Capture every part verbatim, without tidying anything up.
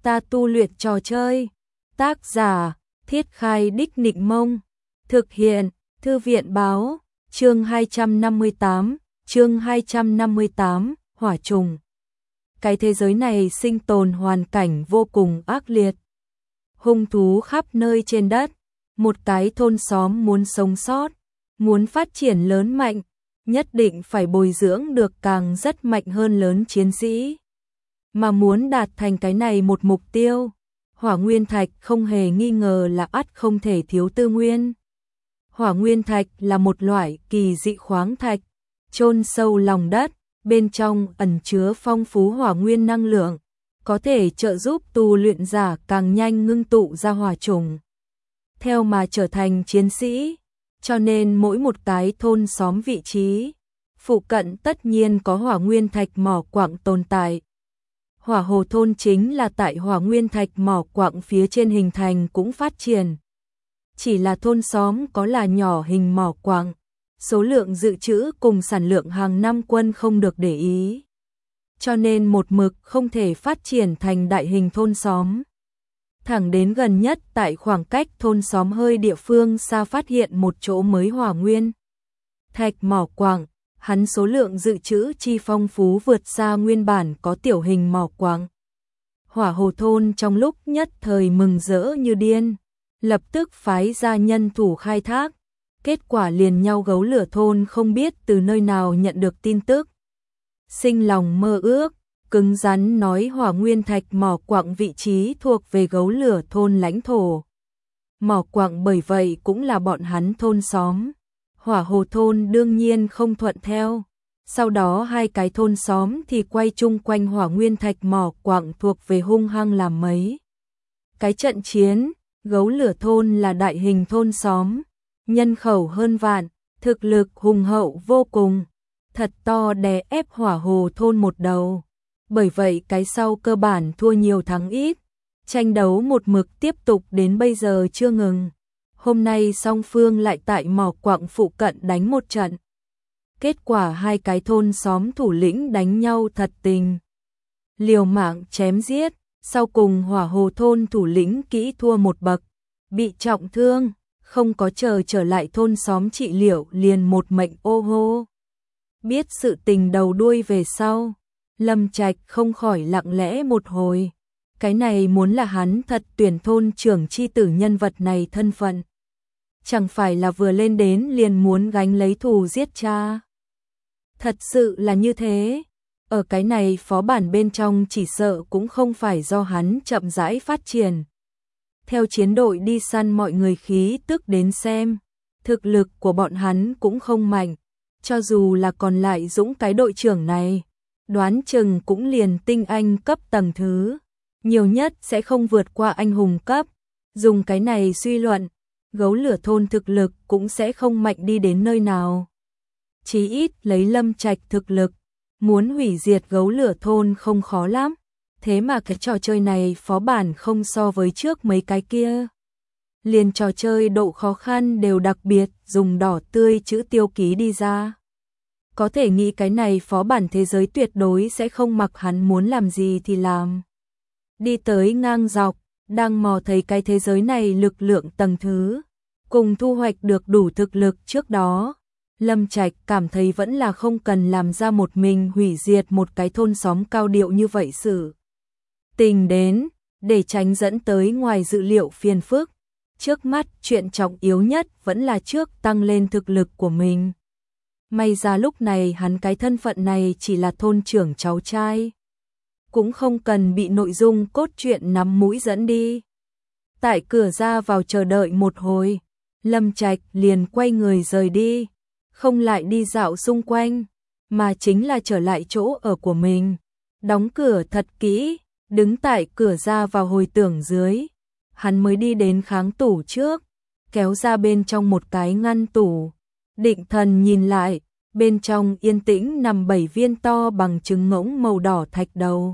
Ta tu luyện trò chơi. Tác giả, Thiết Khai Đích Nịnh Mông. Thực hiện, Thư viện Báo. Chương hai trăm năm mươi tám, chương hai trăm năm mươi tám, Hỏa trùng. Cái thế giới này sinh tồn hoàn cảnh vô cùng ác liệt. Hung thú khắp nơi trên đất. Một cái thôn xóm muốn sống sót, muốn phát triển lớn mạnh, nhất định phải bồi dưỡng được càng rất mạnh hơn lớn chiến sĩ. Mà muốn đạt thành cái này một mục tiêu, hỏa nguyên thạch không hề nghi ngờ là ắt không thể thiếu tư nguyên. Hỏa nguyên thạch là một loại kỳ dị khoáng thạch, chôn sâu lòng đất, bên trong ẩn chứa phong phú hỏa nguyên năng lượng, có thể trợ giúp tu luyện giả càng nhanh ngưng tụ ra hỏa trùng, theo mà trở thành chiến sĩ. Cho nên mỗi một cái thôn xóm vị trí phụ cận tất nhiên có hỏa nguyên thạch mỏ quặng tồn tại. Hỏa hồ thôn chính là tại hỏa nguyên thạch mỏ quặng phía trên hình thành cũng phát triển. Chỉ là thôn xóm có là nhỏ hình mỏ quặng, số lượng dự trữ cùng sản lượng hàng năm quân không được để ý. Cho nên một mực không thể phát triển thành đại hình thôn xóm. Thẳng đến gần nhất tại khoảng cách thôn xóm hơi địa phương xa phát hiện một chỗ mới hỏa nguyên thạch mỏ quặng, hắn số lượng dự trữ chi phong phú vượt xa nguyên bản có tiểu hình mỏ quặng. Hỏa hồ thôn trong lúc nhất thời mừng rỡ như điên, lập tức phái ra nhân thủ khai thác. Kết quả liền nhau gấu lửa thôn không biết từ nơi nào nhận được tin tức, sinh lòng mơ ước, cứng rắn nói hỏa nguyên thạch mỏ quặng vị trí thuộc về gấu lửa thôn lãnh thổ. Mỏ quặng bởi vậy cũng là bọn hắn thôn xóm. Hỏa hồ thôn đương nhiên không thuận theo. Sau đó hai cái thôn xóm thì quay chung quanh hỏa nguyên thạch mỏ quặng thuộc về hung hăng làm mấy cái trận chiến. Gấu lửa thôn là đại hình thôn xóm, nhân khẩu hơn vạn, thực lực hùng hậu vô cùng, thật to đè ép hỏa hồ thôn một đầu. Bởi vậy cái sau cơ bản thua nhiều thắng ít, tranh đấu một mực tiếp tục đến bây giờ chưa ngừng. Hôm nay song phương lại tại mỏ quặng phụ cận đánh một trận. Kết quả hai cái thôn xóm thủ lĩnh đánh nhau thật tình, liều mạng chém giết, sau cùng hỏa hồ thôn thủ lĩnh kỹ thua một bậc, bị trọng thương, không có chờ trở lại thôn xóm trị liệu liền một mệnh ô hô. Biết sự tình đầu đuôi về sau, Lâm Trạch không khỏi lặng lẽ một hồi. Cái này muốn là hắn thật tuyển thôn trưởng chi tử nhân vật này thân phận, chẳng phải là vừa lên đến liền muốn gánh lấy thù giết cha. Thật sự là như thế. Ở cái này phó bản bên trong chỉ sợ cũng không phải do hắn chậm rãi phát triển. Theo chiến đội đi săn mọi người khí tức đến xem, thực lực của bọn hắn cũng không mạnh. Cho dù là còn lại dũng cái đội trưởng này, đoán chừng cũng liền tinh anh cấp tầng thứ, nhiều nhất sẽ không vượt qua anh hùng cấp. Dùng cái này suy luận, gấu lửa thôn thực lực cũng sẽ không mạnh đi đến nơi nào. Chí ít lấy Lâm Trạch thực lực, muốn hủy diệt gấu lửa thôn không khó lắm. Thế mà cái trò chơi này phó bản không so với trước mấy cái kia. Liền trò chơi độ khó khăn đều đặc biệt dùng đỏ tươi chữ tiêu ký đi ra. Có thể nghĩ cái này phó bản thế giới tuyệt đối sẽ không mặc hắn muốn làm gì thì làm. Đi tới ngang dọc, đang mò thấy cái thế giới này lực lượng tầng thứ, cùng thu hoạch được đủ thực lực trước đó. Lâm Trạch cảm thấy vẫn là không cần làm ra một mình hủy diệt một cái thôn xóm cao điệu như vậy sự tình đến, để tránh dẫn tới ngoài dự liệu phiền phức. Trước mắt chuyện trọng yếu nhất vẫn là trước tăng lên thực lực của mình. May ra lúc này hắn cái thân phận này chỉ là thôn trưởng cháu trai, cũng không cần bị nội dung cốt truyện nắm mũi dẫn đi. Tại cửa ra vào chờ đợi một hồi, Lâm Trạch liền quay người rời đi, không lại đi dạo xung quanh, mà chính là trở lại chỗ ở của mình, đóng cửa thật kỹ, đứng tại cửa ra vào hồi tưởng dưới. Hắn mới đi đến kháng tủ trước, kéo ra bên trong một cái ngăn tủ, định thần nhìn lại, bên trong yên tĩnh nằm bảy viên to bằng trứng ngỗng màu đỏ thạch đầu.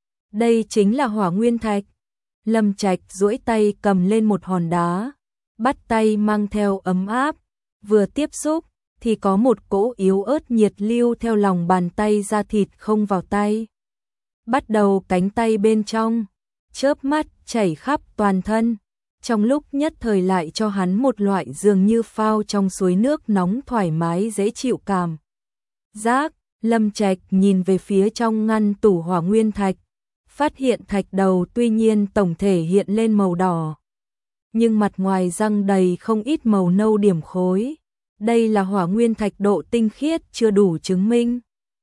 Đây chính là hỏa nguyên thạch. Lâm Trạch duỗi tay cầm lên một hòn đá, bắt tay mang theo ấm áp, vừa tiếp xúc thì có một cỗ yếu ớt nhiệt lưu theo lòng bàn tay ra thịt không vào tay. Bắt đầu cánh tay bên trong, chớp mắt chảy khắp toàn thân, trong lúc nhất thời lại cho hắn một loại dường như phao trong suối nước nóng thoải mái dễ chịu cảm giác. Lâm Trạch nhìn về phía trong ngăn tủ hỏa nguyên thạch, phát hiện thạch đầu tuy nhiên tổng thể hiện lên màu đỏ, nhưng mặt ngoài răng đầy không ít màu nâu điểm khối. Đây là hỏa nguyên thạch độ tinh khiết chưa đủ chứng minh.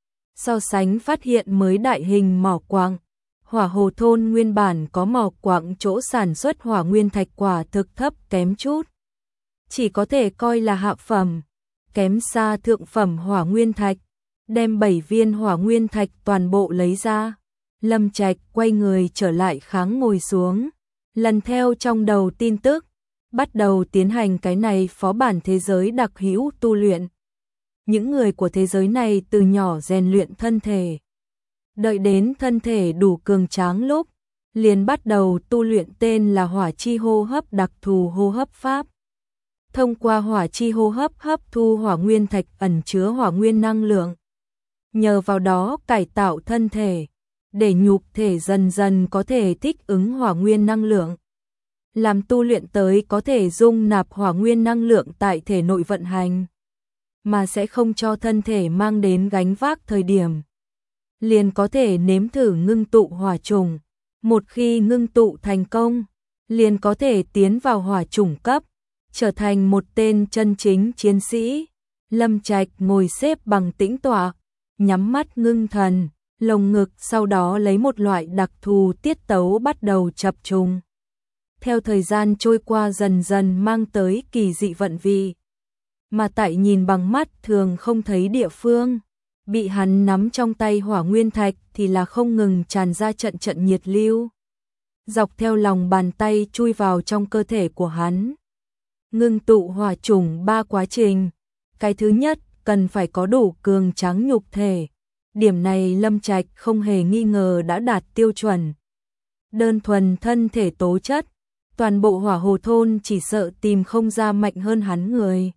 So sánh phát hiện mới đại hình mỏ quặng, Hỏa Hồ thôn nguyên bản có mỏ quặng chỗ sản xuất hỏa nguyên thạch quả thực thấp kém chút, chỉ có thể coi là hạ phẩm, kém xa thượng phẩm hỏa nguyên thạch. Đem bảy viên hỏa nguyên thạch toàn bộ lấy ra, Lâm Trạch quay người trở lại kháng ngồi xuống, lần theo trong đầu tin tức, bắt đầu tiến hành cái này phó bản thế giới đặc hữu tu luyện. Những người của thế giới này từ nhỏ rèn luyện thân thể, đợi đến thân thể đủ cường tráng lúc, liền bắt đầu tu luyện tên là hỏa chi hô hấp đặc thù hô hấp pháp. Thông qua hỏa chi hô hấp hấp thu hỏa nguyên thạch ẩn chứa hỏa nguyên năng lượng, nhờ vào đó cải tạo thân thể, để nhục thể dần dần có thể thích ứng hỏa nguyên năng lượng. Làm tu luyện tới có thể dung nạp hỏa nguyên năng lượng tại thể nội vận hành, mà sẽ không cho thân thể mang đến gánh vác thời điểm. Liền có thể nếm thử ngưng tụ hỏa chủng. Một khi ngưng tụ thành công, liền có thể tiến vào hỏa chủng cấp, trở thành một tên chân chính chiến sĩ. Lâm Trạch ngồi xếp bằng tĩnh tọa, nhắm mắt ngưng thần, lồng ngực sau đó lấy một loại đặc thù tiết tấu bắt đầu chập trùng. Theo thời gian trôi qua dần dần mang tới kỳ dị vận vị, mà tại nhìn bằng mắt thường không thấy địa phương, bị hắn nắm trong tay hỏa nguyên thạch thì là không ngừng tràn ra trận trận nhiệt lưu, dọc theo lòng bàn tay chui vào trong cơ thể của hắn. Ngưng tụ hỏa chủng ba quá trình. Cái thứ nhất, cần phải có đủ cường tráng nhục thể. Điểm này Lâm Trạch không hề nghi ngờ đã đạt tiêu chuẩn. Đơn thuần thân thể tố chất, toàn bộ Hỏa Hồ thôn chỉ sợ tìm không ra mạnh hơn hắn người.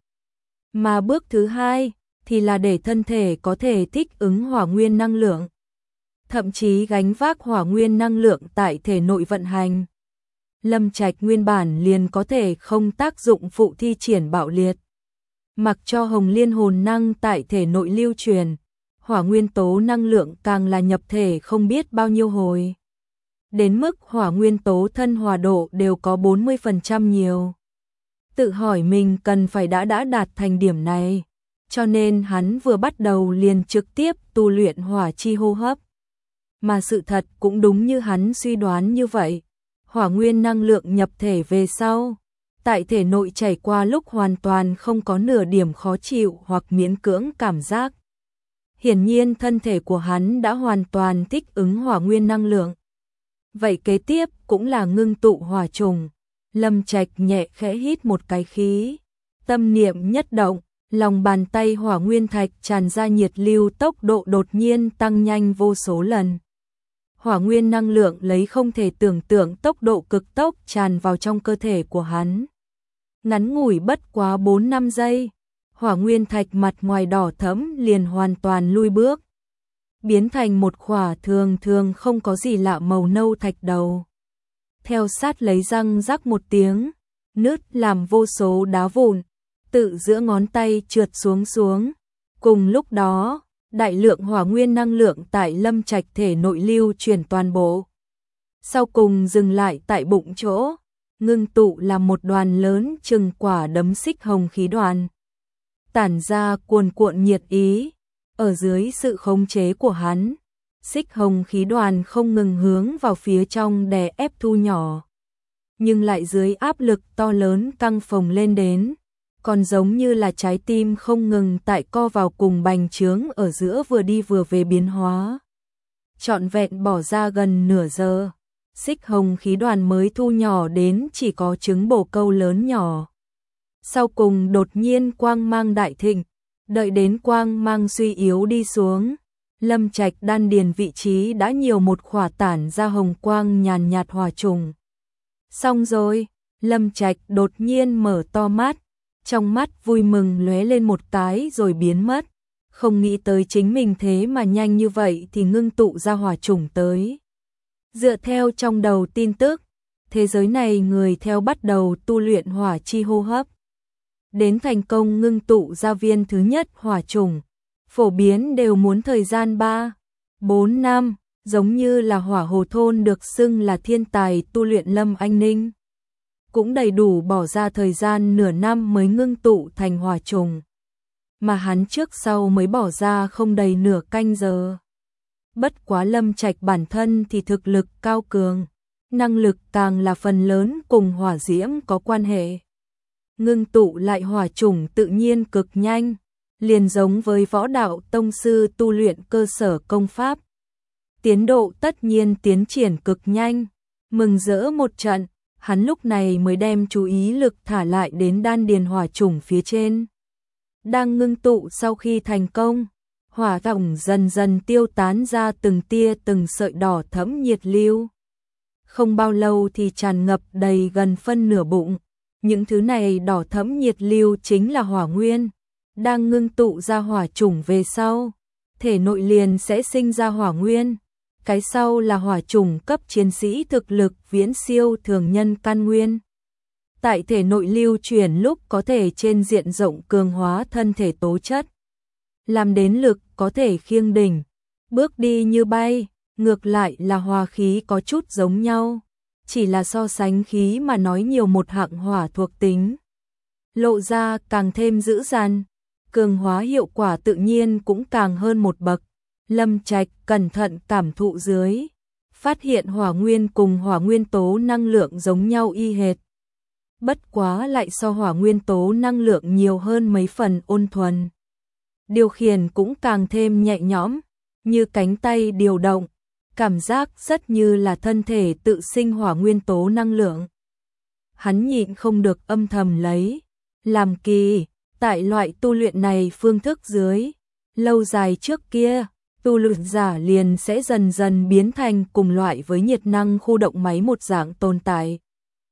Mà bước thứ hai thì là để thân thể có thể thích ứng hỏa nguyên năng lượng, thậm chí gánh vác hỏa nguyên năng lượng tại thể nội vận hành. Lâm Trạch nguyên bản liền có thể không tác dụng phụ thi triển bạo liệt, mặc cho hồng liên hồn năng tại thể nội lưu truyền, hỏa nguyên tố năng lượng càng là nhập thể không biết bao nhiêu hồi. Đến mức hỏa nguyên tố thân hòa độ đều có bốn mươi phần trăm nhiều. Tự hỏi mình cần phải đã đã đạt thành điểm này, cho nên hắn vừa bắt đầu liền trực tiếp tu luyện hỏa chi hô hấp. Mà sự thật cũng đúng như hắn suy đoán như vậy, hỏa nguyên năng lượng nhập thể về sau, tại thể nội chảy qua lúc hoàn toàn không có nửa điểm khó chịu hoặc miễn cưỡng cảm giác. Hiển nhiên thân thể của hắn đã hoàn toàn thích ứng hỏa nguyên năng lượng. Vậy kế tiếp cũng là ngưng tụ hỏa trùng. Lâm Trạch nhẹ khẽ hít một cái khí, tâm niệm nhất động, lòng bàn tay hỏa nguyên thạch tràn ra nhiệt lưu tốc độ đột nhiên tăng nhanh vô số lần. Hỏa nguyên năng lượng lấy không thể tưởng tượng tốc độ cực tốc tràn vào trong cơ thể của hắn. Ngắn ngủi bất quá bốn năm giây, hỏa nguyên thạch mặt ngoài đỏ thẫm liền hoàn toàn lui bước, biến thành một khỏa thường thường không có gì lạ màu nâu thạch đầu. Theo sát lấy răng rắc một tiếng, nứt làm vô số đá vụn, tự giữa ngón tay trượt xuống xuống. Cùng lúc đó, đại lượng hỏa nguyên năng lượng tại Lâm Trạch thể nội lưu chuyển toàn bộ. Sau cùng dừng lại tại bụng chỗ, ngưng tụ làm một đoàn lớn chừng quả đấm xích hồng khí đoàn. Tản ra cuồn cuộn nhiệt ý, ở dưới sự khống chế của hắn, xích hồng khí đoàn không ngừng hướng vào phía trong đè ép thu nhỏ. Nhưng lại dưới áp lực to lớn căng phồng lên đến, còn giống như là trái tim không ngừng tại co vào cùng bành trướng ở giữa vừa đi vừa về biến hóa. Trọn vẹn bỏ ra gần nửa giờ, xích hồng khí đoàn mới thu nhỏ đến chỉ có trứng bồ câu lớn nhỏ. Sau cùng đột nhiên quang mang đại thịnh, đợi đến quang mang suy yếu đi xuống, Lâm Trạch đan điền vị trí đã nhiều một khỏa tản ra hồng quang nhàn nhạt hỏa trùng. Xong rồi, Lâm Trạch đột nhiên mở to mắt, trong mắt vui mừng lóe lên một cái rồi biến mất, không nghĩ tới chính mình thế mà nhanh như vậy thì ngưng tụ ra hỏa trùng tới. Dựa theo trong đầu tin tức, thế giới này người theo bắt đầu tu luyện hỏa chi hô hấp. Đến thành công ngưng tụ ra viên thứ nhất hỏa chủng, phổ biến đều muốn thời gian ba, bốn năm, giống như là hỏa hồ thôn được xưng là thiên tài tu luyện Lâm Anh Ninh. Cũng đầy đủ bỏ ra thời gian nửa năm mới ngưng tụ thành hỏa trùng. Mà hắn trước sau mới bỏ ra không đầy nửa canh giờ. Bất quá Lâm Trạch bản thân thì thực lực cao cường, năng lực càng là phần lớn cùng hỏa diễm có quan hệ. Ngưng tụ lại hỏa trùng tự nhiên cực nhanh, liền giống với võ đạo tông sư tu luyện cơ sở công pháp. Tiến độ tất nhiên tiến triển cực nhanh, mừng rỡ một trận, hắn lúc này mới đem chú ý lực thả lại đến đan điền hỏa trùng phía trên. Đang ngưng tụ sau khi thành công, hỏa tổng dần dần tiêu tán ra từng tia từng sợi đỏ thẫm nhiệt lưu. Không bao lâu thì tràn ngập đầy gần phân nửa bụng. Những thứ này đỏ thẫm nhiệt lưu chính là hỏa nguyên. Đang ngưng tụ ra hỏa trùng về sau, thể nội liền sẽ sinh ra hỏa nguyên. Cái sau là hỏa trùng cấp chiến sĩ thực lực viễn siêu thường nhân căn nguyên. Tại thể nội lưu chuyển lúc có thể trên diện rộng cường hóa thân thể tố chất. Làm đến lực có thể khiêng đỉnh, bước đi như bay, ngược lại là hỏa khí có chút giống nhau. Chỉ là so sánh khí mà nói nhiều một hạng hỏa thuộc tính. Lộ ra càng thêm dữ dằn, cường hóa hiệu quả tự nhiên cũng càng hơn một bậc. Lâm Trạch cẩn thận cảm thụ dưới, phát hiện hỏa nguyên cùng hỏa nguyên tố năng lượng giống nhau y hệt. Bất quá lại so hỏa nguyên tố năng lượng nhiều hơn mấy phần ôn thuần. Điều khiển cũng càng thêm nhẹ nhõm, như cánh tay điều động, cảm giác rất như là thân thể tự sinh hỏa nguyên tố năng lượng. Hắn nhịn không được âm thầm lấy, làm kỳ, tại loại tu luyện này phương thức dưới, lâu dài trước kia, tu luyện giả liền sẽ dần dần biến thành cùng loại với nhiệt năng khu động máy một dạng tồn tại.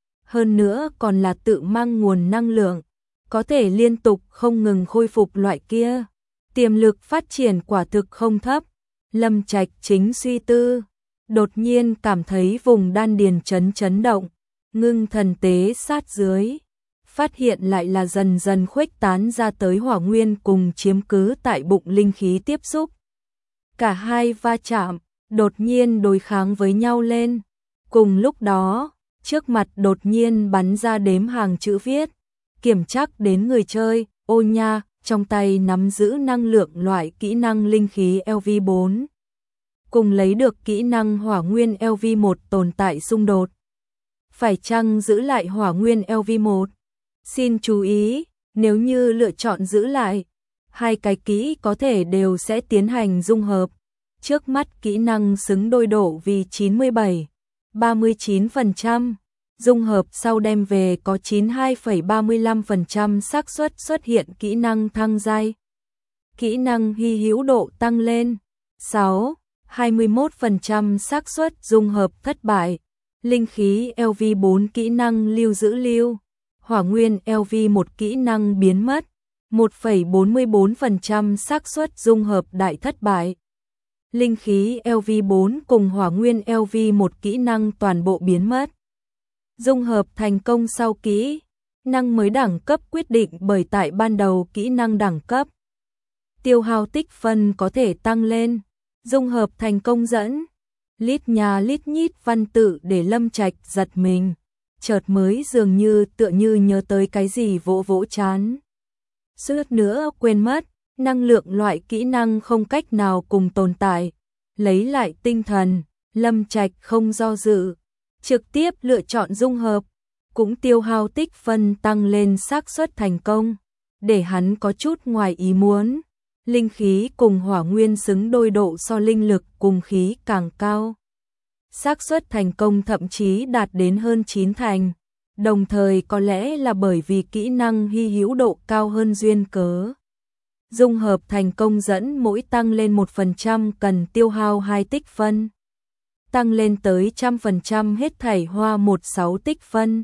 Hơn nữa còn là tự mang nguồn năng lượng, có thể liên tục không ngừng khôi phục loại kia. Tiềm lực phát triển quả thực không thấp. Lâm Trạch chính suy tư, đột nhiên cảm thấy vùng đan điền chấn chấn động, ngưng thần tế sát dưới, phát hiện lại là dần dần khuếch tán ra tới hỏa nguyên cùng chiếm cứ tại bụng linh khí tiếp xúc. Cả hai va chạm, đột nhiên đối kháng với nhau lên. Cùng lúc đó, trước mặt đột nhiên bắn ra đếm hàng chữ viết, kiểm chắc đến người chơi, ô nha, trong tay nắm giữ năng lượng loại kỹ năng linh khí L V bốn. Cùng lấy được kỹ năng hỏa nguyên L V một tồn tại xung đột. Phải chăng giữ lại hỏa nguyên L V một? Xin chú ý, nếu như lựa chọn giữ lại, hai cái kỹ có thể đều sẽ tiến hành dung hợp. Trước mắt kỹ năng xứng đôi độ vì chín mươi bảy, ba mươi chín phần trăm, dung hợp sau đem về có chín mươi hai phẩy ba mươi lăm phần trăm xác suất xuất hiện kỹ năng thăng giai. Kỹ năng hy hữu độ tăng lên sáu, hai mươi mốt phần trăm xác suất dung hợp thất bại. Linh khí L V bốn kỹ năng lưu giữ lưu, hỏa nguyên L V một kỹ năng biến mất, một phẩy bốn mươi bốn phần trăm xác suất dung hợp đại thất bại. Linh khí L V bốn cùng hỏa nguyên L V một kỹ năng toàn bộ biến mất. Dung hợp thành công sau kỹ năng mới đẳng cấp quyết định bởi tại ban đầu kỹ năng đẳng cấp. Tiêu hao tích phân có thể tăng lên. Dung hợp thành công dẫn. Lít nhà lít nhít văn tự để Lâm Trạch giật mình. Chợt mới dường như tựa như nhớ tới cái gì vỗ vỗ chán. Suýt nữa quên mất, năng lượng loại kỹ năng không cách nào cùng tồn tại. Lấy lại tinh thần, Lâm Trạch không do dự, trực tiếp lựa chọn dung hợp, cũng tiêu hao tích phân tăng lên xác suất thành công, để hắn có chút ngoài ý muốn. Linh khí cùng hỏa nguyên xứng đôi độ so linh lực cùng khí càng cao. Xác suất thành công thậm chí đạt đến hơn chín thành, đồng thời có lẽ là bởi vì kỹ năng hy hữu độ cao hơn duyên cớ. Dung hợp thành công dẫn mỗi tăng lên một phần trăm cần tiêu hao hai tích phân. Tăng lên tới một trăm phần trăm hết thảy hoa mười sáu tích phân.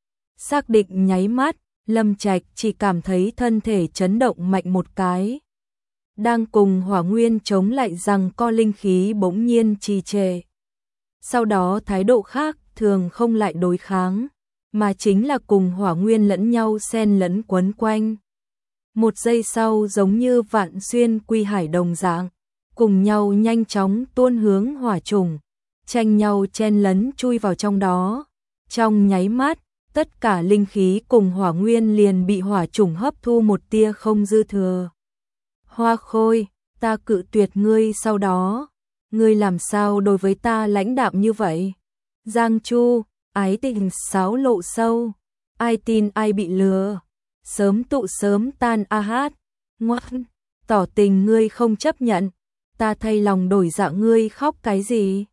Xác định nháy mắt, Lâm Trạch chỉ cảm thấy thân thể chấn động mạnh một cái. Đang cùng hỏa nguyên chống lại rằng co linh khí bỗng nhiên trì trệ. sau đó thái độ khác thường không lại đối kháng, mà chính là cùng hỏa nguyên lẫn nhau xen lẫn quấn quanh. Một giây sau giống như vạn xuyên quy hải đồng dạng, cùng nhau nhanh chóng tuôn hướng hỏa trùng, tranh nhau chen lấn chui vào trong đó. Trong nháy mắt, tất cả linh khí cùng hỏa nguyên liền bị hỏa trùng hấp thu một tia không dư thừa. Hoa Khôi, ta cự tuyệt ngươi sau đó, ngươi làm sao đối với ta lãnh đạm như vậy? Giang Chu, ái tình sáo lộ sâu, ai tin ai bị lừa, sớm tụ sớm tan a hát, ngoan, tỏ tình ngươi không chấp nhận, ta thay lòng đổi dạ ngươi khóc cái gì?